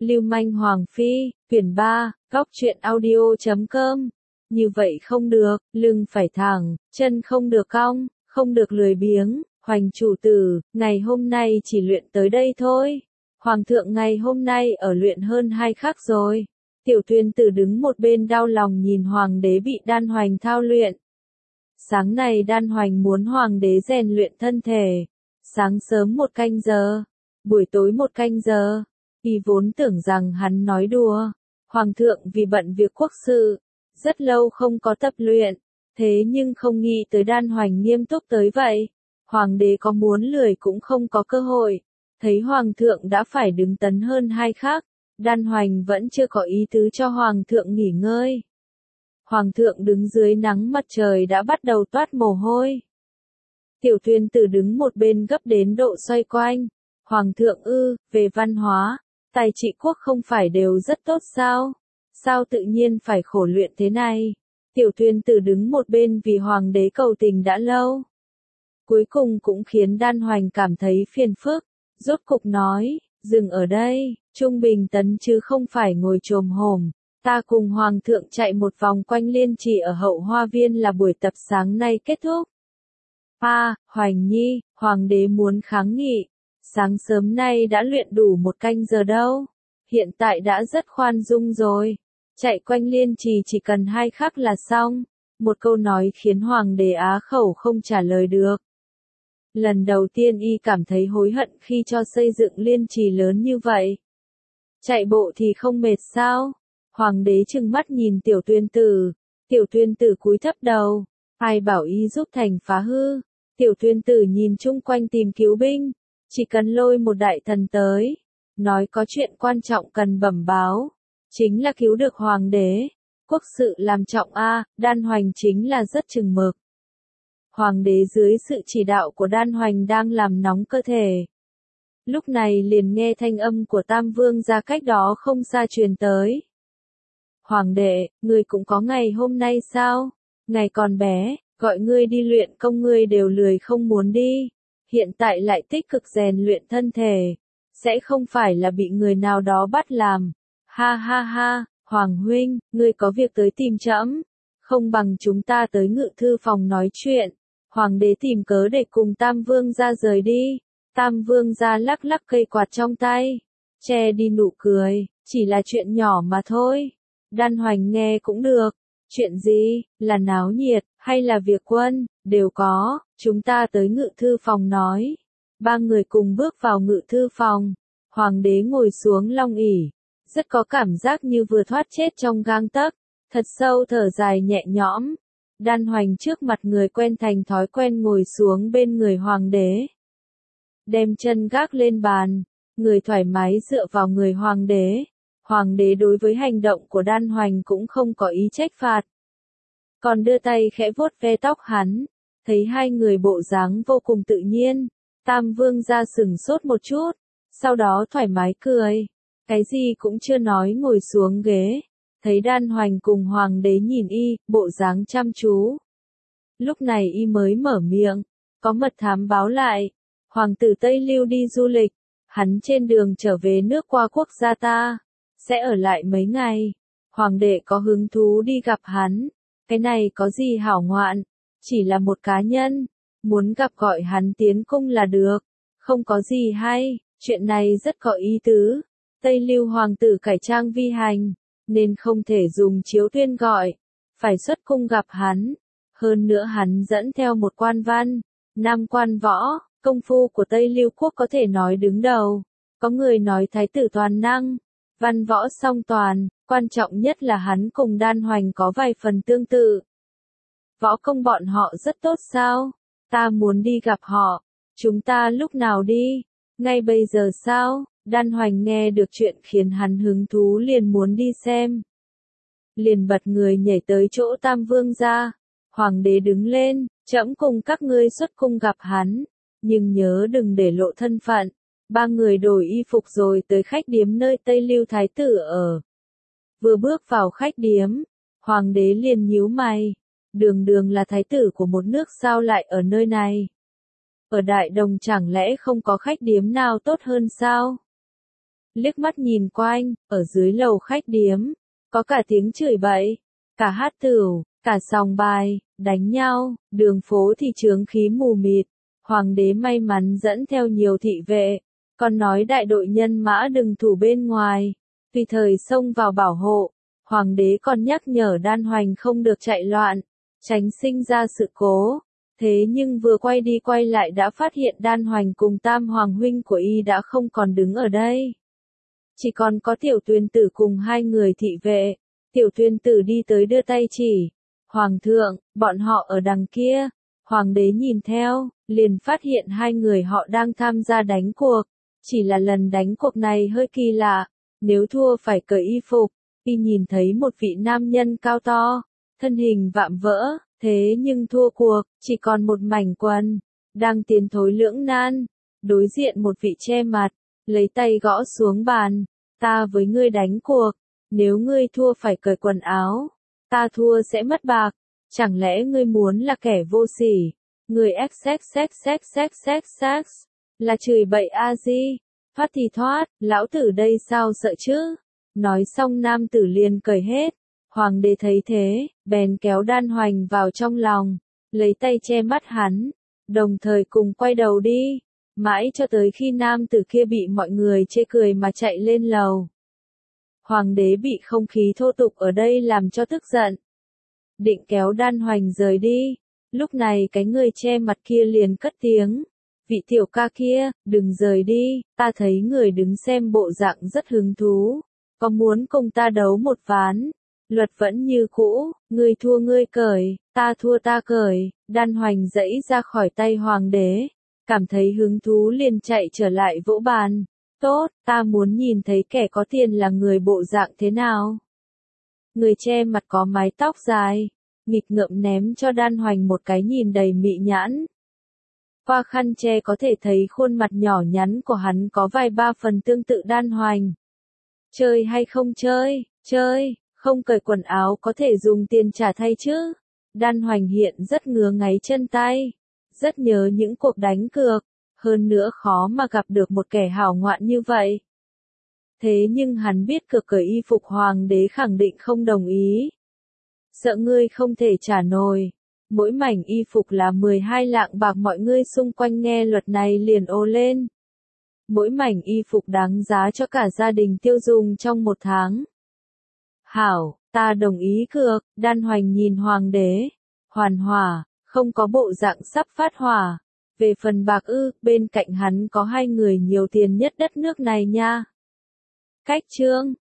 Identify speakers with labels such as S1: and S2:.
S1: Lưu manh Hoàng Phi, quyển 3, góc truyện audio.com. Như vậy không được, lưng phải thẳng, chân không được cong, không được lười biếng. Hoành chủ tử, ngày hôm nay chỉ luyện tới đây thôi. Hoàng thượng ngày hôm nay ở luyện hơn 2 khắc rồi. Tiểu Tuyên Tử đứng một bên đau lòng nhìn hoàng đế bị Đan Hoành thao luyện. Sáng nay Đan Hoành muốn hoàng đế rèn luyện thân thể. Sáng sớm 1 canh giờ, buổi tối 1 canh giờ. Y vốn tưởng rằng hắn nói đùa. Hoàng thượng vì bận việc quốc sự, rất lâu không có tập luyện. Thế nhưng không nghĩ tới Đan Hoành nghiêm túc tới vậy. Hoàng đế có muốn lười cũng không có cơ hội. Thấy hoàng thượng đã phải đứng tấn hơn 2 khắc, Đan Hoành vẫn chưa có ý tứ cho hoàng thượng nghỉ ngơi. Hoàng thượng đứng dưới nắng mặt trời đã bắt đầu toát mồ hôi. Tiểu Tuyên Tử đứng một bên gấp đến độ xoay quanh. Hoàng thượng về văn hóa, tài trị quốc không phải đều rất tốt sao? Sao tự nhiên phải khổ luyện thế này? Tiểu Tuyên Tử đứng một bên vì hoàng đế cầu tình đã lâu. Cuối cùng cũng khiến Đan Hoành cảm thấy phiền phức. Rốt cục nói, dừng ở đây, trung bình tấn chứ không phải ngồi chồm hổm. Ta cùng hoàng thượng chạy một vòng quanh Liên Trì ở hậu hoa viên là buổi tập sáng nay kết thúc. Hoành nhi, hoàng đế muốn kháng nghị. Sáng sớm nay đã luyện đủ 1 canh giờ đâu. Hiện tại đã rất khoan dung rồi. Chạy quanh Liên Trì chỉ cần 2 khắc là xong. Một câu nói khiến hoàng đế á khẩu không trả lời được. Lần đầu tiên y cảm thấy hối hận khi cho xây dựng Liên Trì lớn như vậy. Chạy bộ thì không mệt sao? Hoàng đế trừng mắt nhìn Tiểu Tuyên Tử. Tiểu Tuyên Tử cúi thấp đầu. Ai bảo y giúp thành phá hư? Tiểu Tuyên Tử nhìn chung quanh tìm cứu binh. Chỉ cần lôi một đại thần tới. Nói có chuyện quan trọng cần bẩm báo. Chính là cứu được hoàng đế. Quốc sự làm trọng Đan Hoành chính là rất chừng mực. Hoàng đế dưới sự chỉ đạo của Đan Hoành đang làm nóng cơ thể. Lúc này liền nghe thanh âm của Tam Vương ra cách đó không xa truyền tới. Hoàng đệ, ngươi cũng có ngày hôm nay sao? Ngày còn bé, gọi ngươi đi luyện công ngươi đều lười không muốn đi. Hiện tại lại tích cực rèn luyện thân thể. Sẽ không phải là bị người nào đó bắt làm. Ha, Hoàng huynh, ngươi có việc tới tìm trẫm. Không bằng chúng ta tới ngự thư phòng nói chuyện. Hoàng đế tìm cớ để cùng Tam Vương ra rời đi. Tam Vương ra lắc lắc cây quạt trong tay. Che đi nụ cười, chỉ là chuyện nhỏ mà thôi. Đan Hoành nghe cũng được. Chuyện gì, là náo nhiệt, hay là việc quân, đều có, chúng ta tới ngự thư phòng nói. 3 người cùng bước vào ngự thư phòng. Hoàng đế ngồi xuống long ỷ, rất có cảm giác như vừa thoát chết trong gang tấc, thật sâu thở dài nhẹ nhõm. Đan Hoành trước mặt người quen thành thói quen ngồi xuống bên người hoàng đế. Đem chân gác lên bàn, người thoải mái dựa vào người hoàng đế. Hoàng đế đối với hành động của Đan Hoành cũng không có ý trách phạt. Còn đưa tay khẽ vuốt ve tóc hắn, thấy hai người bộ dáng vô cùng tự nhiên. Tam Vương ra sừng sốt một chút, sau đó thoải mái cười. Cái gì cũng chưa nói ngồi xuống ghế. Thấy Đan Hoành cùng hoàng đế nhìn y, bộ dáng chăm chú. Lúc này y mới mở miệng, có mật thám báo lại. Hoàng tử Tây Lưu đi du lịch, hắn trên đường trở về nước qua quốc gia ta, sẽ ở lại mấy ngày. Hoàng đệ có hứng thú đi gặp hắn. Cái này có gì hảo ngoạn, chỉ là một cá nhân, muốn gặp gọi hắn tiến cung là được, không có gì hay, chuyện này rất có ý tứ. Tây Lưu hoàng tử cải trang vi hành, nên không thể dùng chiếu tuyên gọi, phải xuất cung gặp hắn. Hơn nữa hắn dẫn theo một quan văn, nam quan võ, công phu của Tây Lưu quốc có thể nói đứng đầu. Có người nói thái tử toàn năng, văn võ song toàn, quan trọng nhất là hắn cùng Đan Hoành có vài phần tương tự. Võ công bọn họ rất tốt sao? Ta muốn đi gặp họ. Chúng ta lúc nào đi? Ngay bây giờ sao? Đan Hoành nghe được chuyện khiến hắn hứng thú liền muốn đi xem. Liền bật người nhảy tới chỗ Tam Vương ra. Hoàng đế đứng lên, trẫm cùng các ngươi xuất cung gặp hắn. Nhưng nhớ đừng để lộ thân phận. 3 người đổi y phục rồi tới khách điếm nơi Tây Lưu thái tử ở. Vừa bước vào khách điếm, hoàng đế liền nhíu mày. Đường là thái tử của một nước sao lại ở nơi này? Ở Đại Đồng chẳng lẽ không có khách điếm nào tốt hơn sao? liếc mắt nhìn quanh, ở dưới lầu khách điếm, có cả tiếng chửi bậy, cả hát tửu, cả sòng bài, đánh nhau, đường phố thì chướng khí mù mịt. Hoàng đế may mắn dẫn theo nhiều thị vệ, còn nói đại đội nhân mã đừng thủ bên ngoài, tùy thời xông vào bảo hộ. Hoàng đế còn nhắc nhở Đan Hoành không được chạy loạn, tránh sinh ra sự cố. Thế nhưng vừa quay đi quay lại đã phát hiện Đan Hoành cùng tam hoàng huynh của y đã không còn đứng ở đây. Chỉ còn có Tiểu Tuyền Tử cùng hai người thị vệ. Tiểu Tuyền Tử đi tới đưa tay chỉ. Hoàng thượng, bọn họ ở đằng kia. Hoàng đế nhìn theo, liền phát hiện hai người họ đang tham gia đánh cuộc. Chỉ là lần đánh cuộc này hơi kỳ lạ. Nếu thua phải cởi y phục. Y nhìn thấy một vị nam nhân cao to, thân hình vạm vỡ, thế nhưng thua cuộc, chỉ còn một mảnh quần, đang tiến thối lưỡng nan. Đối diện một vị che mặt, lấy tay gõ xuống bàn, ta với ngươi đánh cuộc, nếu ngươi thua phải cởi quần áo, ta thua sẽ mất bạc, chẳng lẽ ngươi muốn là kẻ vô sỉ, ngươi xxxxxxx, là chửi bậy a di, thoát thì thoát, lão tử đây sao sợ chứ. Nói xong nam tử liền cởi hết. Hoàng đế thấy thế, bèn kéo Đan Hoành vào trong lòng, lấy tay che mắt hắn, đồng thời cùng quay đầu đi, mãi cho tới khi nam tử kia bị mọi người chê cười mà chạy lên lầu. Hoàng đế bị không khí thô tục ở đây làm cho tức giận, định kéo Đan Hoành rời đi. Lúc này cái người che mặt kia liền cất tiếng, vị tiểu ca kia, đừng rời đi, ta thấy người đứng xem bộ dạng rất hứng thú. Có muốn cùng ta đấu một ván? Luật vẫn như cũ, ngươi thua ngươi cởi, ta thua ta cởi. Đan Hoành giãy ra khỏi tay hoàng đế, cảm thấy hứng thú liền chạy trở lại vỗ bàn. Tốt, ta muốn nhìn thấy kẻ có tiền là người bộ dạng thế nào. Người che mặt có mái tóc dài, nghịch ngợm ném cho Đan Hoành một cái nhìn đầy mị nhãn. Qua khăn che có thể thấy khuôn mặt nhỏ nhắn của hắn có vài ba phần tương tự Đan Hoành. Chơi hay không chơi? Chơi, không cởi quần áo có thể dùng tiền trả thay chứ. Đan Hoành hiện rất ngứa ngáy chân tay, rất nhớ những cuộc đánh cược, hơn nữa khó mà gặp được một kẻ hảo ngoạn như vậy. Thế nhưng hắn biết cược cởi y phục hoàng đế khẳng định không đồng ý. Sợ ngươi không thể trả nổi. Mỗi mảnh y phục là 12 lạng bạc, mọi người xung quanh nghe luật này liền ồ lên. Mỗi mảnh y phục đáng giá cho cả gia đình tiêu dùng trong một tháng. Hảo, ta đồng ý cược. Đan Hoành nhìn hoàng đế. Hoàn hỏa, không có bộ dạng sắp phát hỏa. Về phần bạc bên cạnh hắn có hai người nhiều tiền nhất đất nước này nha. Cách chương